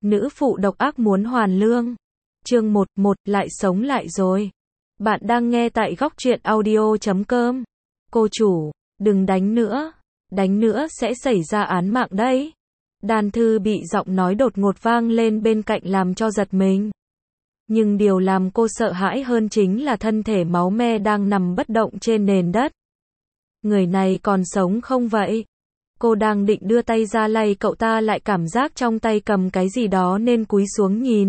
Nữ phụ độc ác muốn hoàn lương. Chương 11, lại sống lại rồi. Bạn đang nghe tại góc truyện audio.com. Cô chủ, đừng đánh nữa sẽ xảy ra án mạng đấy. Đan Thư bị giọng nói đột ngột vang lên bên cạnh làm cho giật mình. Nhưng điều làm cô sợ hãi hơn chính là thân thể máu me đang nằm bất động trên nền đất. Người này còn sống không vậy? Cô đang định đưa tay ra lay cậu ta lại cảm giác trong tay cầm cái gì đó nên cúi xuống nhìn.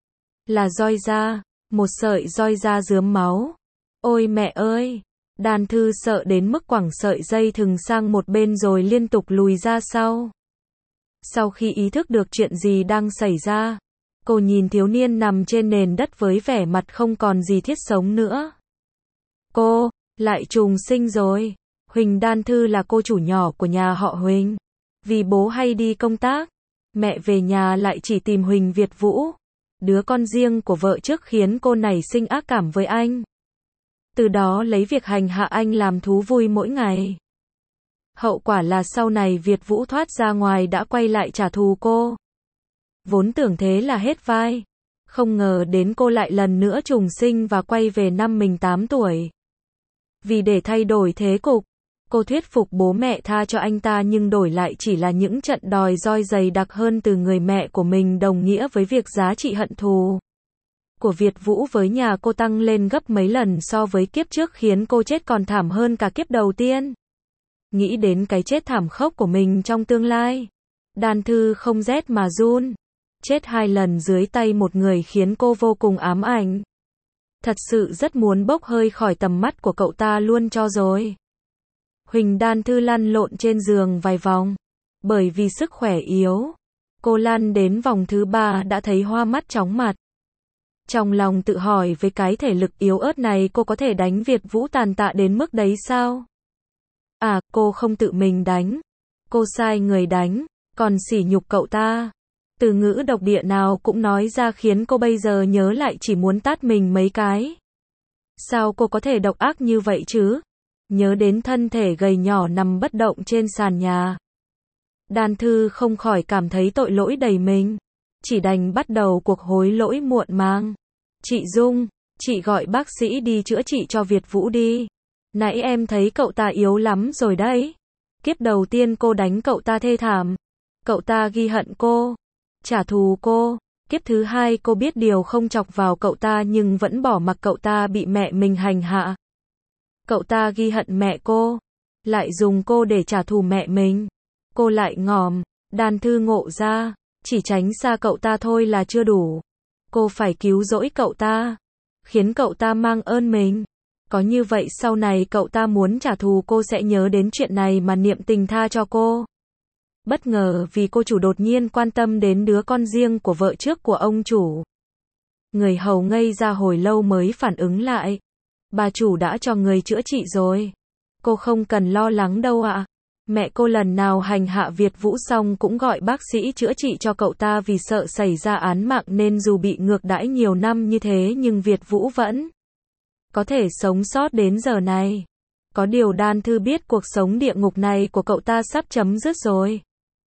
Là roi da, một sợi roi da rướm máu. Ôi mẹ ơi! Đan Thư sợ đến mức quẳng sợi dây thừng sang một bên rồi liên tục lùi ra sau. Sau khi ý thức được chuyện gì đang xảy ra, cô nhìn thiếu niên nằm trên nền đất với vẻ mặt không còn gì thiết sống nữa. Cô, lại trùng sinh rồi. Huỳnh Đan Thư là cô chủ nhỏ của nhà họ Huỳnh. Vì bố hay đi công tác, mẹ về nhà lại chỉ tìm Huỳnh Việt Vũ, đứa con riêng của vợ trước, khiến cô nảy sinh ác cảm với anh. Từ đó lấy việc hành hạ anh làm thú vui mỗi ngày. Hậu quả là sau này Việt Vũ thoát ra ngoài đã quay lại trả thù cô. Vốn tưởng thế là hết vai, không ngờ đến cô lại lần nữa trùng sinh và quay về năm mình 8 tuổi. Vì để thay đổi thế cục, cô thuyết phục bố mẹ tha cho anh ta, nhưng đổi lại chỉ là những trận đòi roi dày đặc hơn từ người mẹ của mình, đồng nghĩa với việc giá trị hận thù của Việt Vũ với nhà cô tăng lên gấp mấy lần so với kiếp trước, khiến cô chết còn thảm hơn cả kiếp đầu tiên. Nghĩ đến cái chết thảm khốc của mình trong tương lai, Đan Thư không rét mà run. Chết 2 lần dưới tay một người khiến cô vô cùng ám ảnh. Thật sự rất muốn bốc hơi khỏi tầm mắt của cậu ta luôn cho rồi. Huỳnh Đan Thư lăn lộn trên giường vài vòng. Bởi vì sức khỏe yếu, cô lăn đến vòng thứ 3 đã thấy hoa mắt chóng mặt. Trong lòng tự hỏi, với cái thể lực yếu ớt này cô có thể đánh Việt Vũ tàn tạ đến mức đấy sao? À, cô không tự mình đánh. Cô sai người đánh, còn sỉ nhục cậu ta. Từ ngữ độc địa nào cũng nói ra khiến cô bây giờ nhớ lại chỉ muốn tát mình mấy cái. Sao cô có thể độc ác như vậy chứ? Nhớ đến thân thể gầy nhỏ nằm bất động trên sàn nhà, Đan Thư không khỏi cảm thấy tội lỗi đầy mình. Chỉ đành bắt đầu cuộc hối lỗi muộn màng. Chị Dung, chị gọi bác sĩ đi chữa trị cho Việt Vũ đi. Nãy em thấy cậu ta yếu lắm rồi đấy. Kiếp đầu tiên cô đánh cậu ta thê thảm. Cậu ta ghi hận cô, trả thù cô. Kiếp thứ 2 cô biết điều không chọc vào cậu ta nhưng vẫn bỏ mặc cậu ta bị mẹ mình hành hạ. Cậu ta ghi hận mẹ cô, lại dùng cô để trả thù mẹ mình. Cô lại ngòm. Đan Thư ngộ ra, chỉ tránh xa cậu ta thôi là chưa đủ. Cô phải cứu rỗi cậu ta, khiến cậu ta mang ơn mình. Có như vậy sau này cậu ta muốn trả thù cô sẽ nhớ đến chuyện này mà niệm tình tha cho cô. Bất ngờ vì cô chủ đột nhiên quan tâm đến đứa con riêng của vợ trước của ông chủ. Người hầu ngây ra hồi lâu mới phản ứng lại. Bà chủ đã cho người chữa trị rồi. Cô không cần lo lắng đâu ạ. Mẹ cô lần nào hành hạ Việt Vũ xong cũng gọi bác sĩ chữa trị cho cậu ta, vì sợ xảy ra án mạng nên dù bị ngược đãi nhiều năm như thế nhưng Việt Vũ vẫn có thể sống sót đến giờ này. Có điều Đan Thư biết cuộc sống địa ngục này của cậu ta sắp chấm dứt rồi.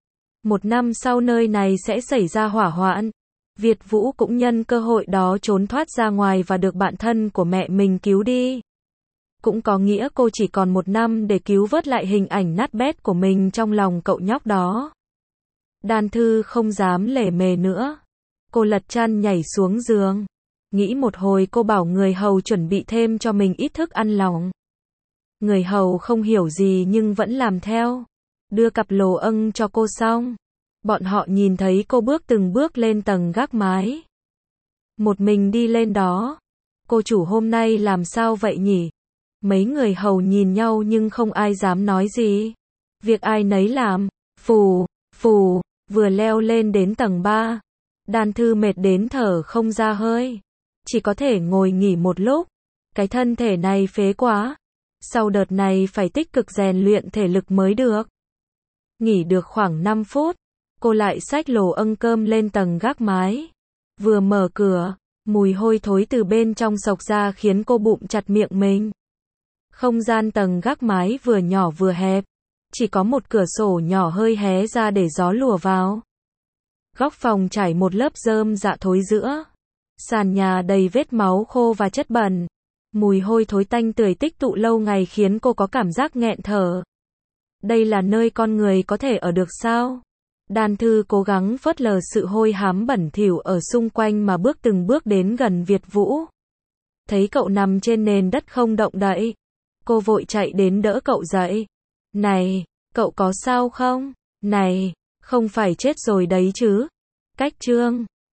1 năm sau nơi này sẽ xảy ra hỏa hoạn. Việt Vũ cũng nhân cơ hội đó trốn thoát ra ngoài và được bạn thân của mẹ mình cứu đi. Cũng có nghĩa cô chỉ còn 1 năm để cứu vớt lại hình ảnh nát bét của mình trong lòng cậu nhóc đó. Đan Thư không dám lề mề nữa. Cô lật chăn nhảy xuống giường. Nghĩ một hồi cô bảo người hầu chuẩn bị thêm cho mình ít thức ăn lỏng. Người hầu không hiểu gì nhưng vẫn làm theo. Đưa cặp lồ âng cho cô xong, bọn họ nhìn thấy cô bước từng bước lên tầng gác mái. Một mình đi lên đó. Cô chủ hôm nay làm sao vậy nhỉ? Mấy người hầu nhìn nhau nhưng không ai dám nói gì. Việc ai nấy làm. Phù, phù, vừa leo lên đến tầng 3. Đan Thư mệt đến thở không ra hơi. Chỉ có thể ngồi nghỉ một lúc. Cái thân thể này phế quá. Sau đợt này phải tích cực rèn luyện thể lực mới được. Nghỉ được khoảng 5 phút. Cô lại xách lồ âng cơm lên tầng gác mái. Vừa mở cửa, mùi hôi thối từ bên trong xộc ra khiến cô bụng chặt miệng mình. Không gian tầng gác mái vừa nhỏ vừa hẹp. Chỉ có một cửa sổ nhỏ hơi hé ra để gió lùa vào. Góc phòng trải một lớp rơm rạ thối rữa. Sàn nhà đầy vết máu khô và chất bẩn. Mùi hôi thối tanh tưởi tích tụ lâu ngày khiến cô có cảm giác nghẹn thở. Đây là nơi con người có thể ở được sao? Đan Thư cố gắng phớt lờ sự hôi hám bẩn thỉu ở xung quanh mà bước từng bước đến gần Việt Vũ. Thấy cậu nằm trên nền đất không động đậy. Cô vội chạy đến đỡ cậu dậy. Này, cậu có sao không? Này, không phải chết rồi đấy chứ? Cách Trương